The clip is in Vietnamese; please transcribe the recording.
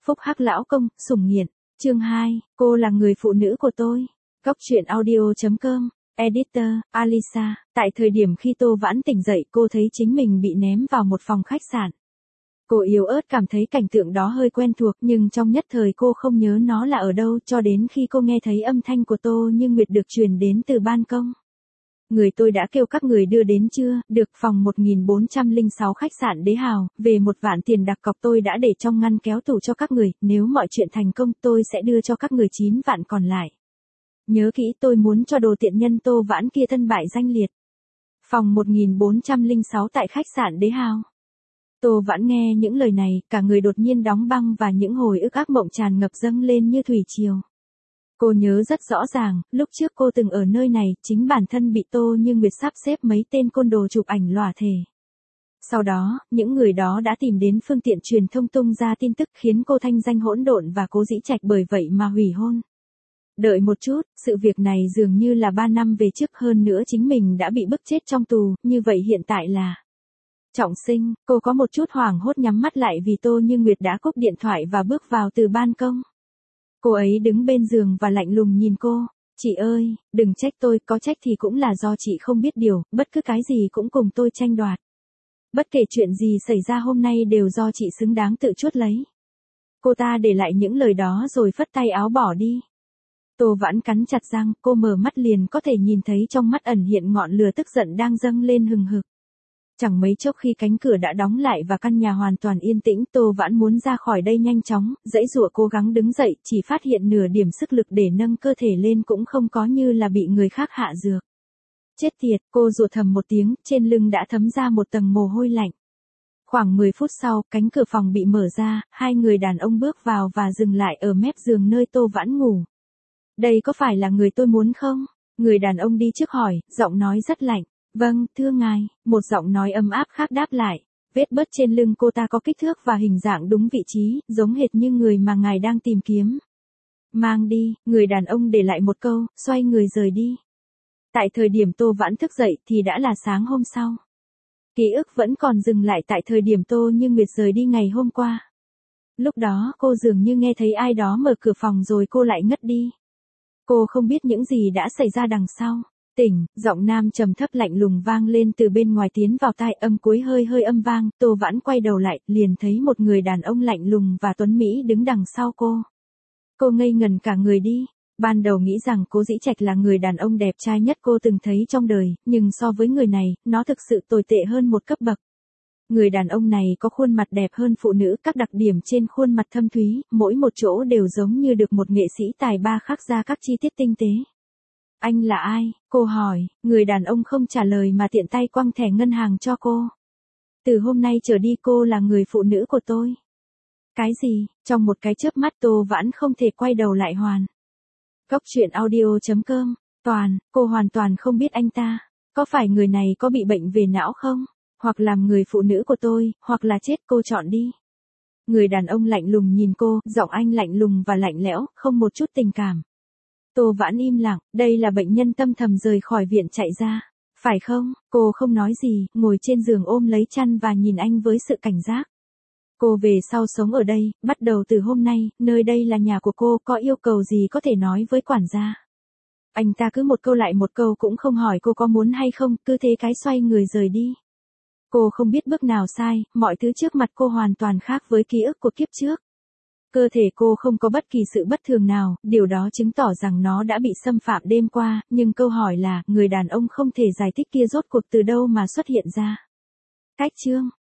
Phúc Hắc lão công, sủng nghiện. Chương 2, cô là người phụ nữ của tôi. Góc truyện audio.com. Editor, Alisa. Tại thời điểm khi Tô Vãn tỉnh dậy, cô thấy chính mình bị ném vào một phòng khách sạn. Cô yếu ớt cảm thấy cảnh tượng đó hơi quen thuộc, nhưng trong nhất thời cô không nhớ nó là ở đâu, cho đến khi cô nghe thấy âm thanh của Tô Như Nguyệt được truyền đến từ ban công. Người tôi đã kêu các người đưa đến chưa, được phòng 1406 khách sạn Đế Hào, về 1 vạn tiền đặt cọc tôi đã để trong ngăn kéo tủ cho các người, nếu mọi chuyện thành công tôi sẽ đưa cho các người 9 vạn còn lại. Nhớ kỹ, tôi muốn cho đồ tiện nhân Tô Vãn kia thân bại danh liệt. Phòng 1406 tại khách sạn Đế Hào. Tô Vãn nghe những lời này, cả người đột nhiên đóng băng và những hồi ức ác mộng tràn ngập dâng lên như thủy triều. Cô nhớ rất rõ ràng, lúc trước cô từng ở nơi này, chính bản thân bị Tô Như Nguyệt sắp xếp mấy tên côn đồ chụp ảnh lòa thể. Sau đó, những người đó đã tìm đến phương tiện truyền thông tung ra tin tức khiến cô thanh danh hỗn độn và Cố Dĩ Trạch bởi vậy mà hủy hôn. Đợi một chút, sự việc này dường như là 3 năm về trước, hơn nữa chính mình đã bị bức chết trong tù, như vậy hiện tại là... Trọng sinh, cô có một chút hoảng hốt nhắm mắt lại vì Tô Như Nguyệt đã cúp điện thoại và bước vào từ ban công. Cô ấy đứng bên giường và lạnh lùng nhìn cô. Chị ơi, đừng trách tôi, có trách thì cũng là do chị không biết điều, bất cứ cái gì cũng cùng tôi tranh đoạt. Bất kể chuyện gì xảy ra hôm nay đều do chị xứng đáng tự chuốt lấy. Cô ta để lại những lời đó rồi phất tay áo bỏ đi. Tô Vãn cắn chặt răng, cô mở mắt liền có thể nhìn thấy trong mắt ẩn hiện ngọn lửa tức giận đang dâng lên hừng hực. Chẳng mấy chốc khi cánh cửa đã đóng lại và căn nhà hoàn toàn yên tĩnh, Tô Vãn muốn ra khỏi đây nhanh chóng, giãy giụa cố gắng đứng dậy, chỉ phát hiện nửa điểm sức lực để nâng cơ thể lên cũng không có, như là bị người khác hạ dược. Chết tiệt, cô rủa thầm một tiếng, trên lưng đã thấm ra một tầng mồ hôi lạnh. Khoảng 10 phút sau, cánh cửa phòng bị mở ra, 2 người đàn ông bước vào và dừng lại ở mép giường nơi Tô Vãn ngủ. Đây có phải là người tôi muốn không? Người đàn ông đi trước hỏi, giọng nói rất lạnh. Vâng, thưa ngài, một giọng nói ấm áp khác đáp lại. Vết bớt trên lưng cô ta có kích thước và hình dạng đúng vị trí, giống hệt như người mà ngài đang tìm kiếm. Mang đi, người đàn ông để lại một câu, xoay người rời đi. Tại thời điểm Tô Vãn thức dậy thì đã là sáng hôm sau. Ký ức vẫn còn dừng lại tại thời điểm Tô Như Nguyệt rời đi ngày hôm qua. Lúc đó cô dường như nghe thấy ai đó mở cửa phòng rồi cô lại ngất đi. Cô không biết những gì đã xảy ra đằng sau. Tỉnh, giọng nam trầm thấp lạnh lùng vang lên từ bên ngoài tiến vào tai, âm cuối hơi hơi âm vang, Tô Vãn quay đầu lại, liền thấy một người đàn ông lạnh lùng và tuấn mỹ đứng đằng sau cô. Cô ngây ngần cả người đi, ban đầu nghĩ rằng Cố Dĩ Trạch là người đàn ông đẹp trai nhất cô từng thấy trong đời, nhưng so với người này, nó thực sự tồi tệ hơn một cấp bậc. Người đàn ông này có khuôn mặt đẹp hơn phụ nữ, các đặc điểm trên khuôn mặt thâm thúy, mỗi một chỗ đều giống như được một nghệ sĩ tài ba khắc ra các chi tiết tinh tế. Anh là ai? Cô hỏi, người đàn ông không trả lời mà tiện tay quăng thẻ ngân hàng cho cô. Từ hôm nay trở đi cô là người phụ nữ của tôi. Cái gì? Trong một cái chớp mắt Tô Vãn không thể quay đầu lại hoàn. Góc truyện audio.com. Cô hoàn toàn không biết anh ta. Có phải người này có bị bệnh về não không? Hoặc làm người phụ nữ của tôi, hoặc là chết, cô chọn đi. Người đàn ông lạnh lùng nhìn cô, giọng anh lạnh lùng và lạnh lẽo, không một chút tình cảm. Tô Vãn im lặng, đây là bệnh nhân tâm thầm rời khỏi viện chạy ra. Phải không? Cô không nói gì, ngồi trên giường ôm lấy chăn và nhìn anh với sự cảnh giác. Cô về sau sống ở đây, bắt đầu từ hôm nay, nơi đây là nhà của cô, có yêu cầu gì có thể nói với quản gia. Anh ta cứ một câu lại một câu cũng không hỏi cô có muốn hay không, cứ thế cái xoay người rời đi. Cô không biết bước nào sai, mọi thứ trước mặt cô hoàn toàn khác với ký ức của kiếp trước. Cơ thể cô không có bất kỳ sự bất thường nào, điều đó chứng tỏ rằng nó đã bị xâm phạm đêm qua, nhưng câu hỏi là, người đàn ông không thể giải thích kia rốt cuộc từ đâu mà xuất hiện ra. Cách chương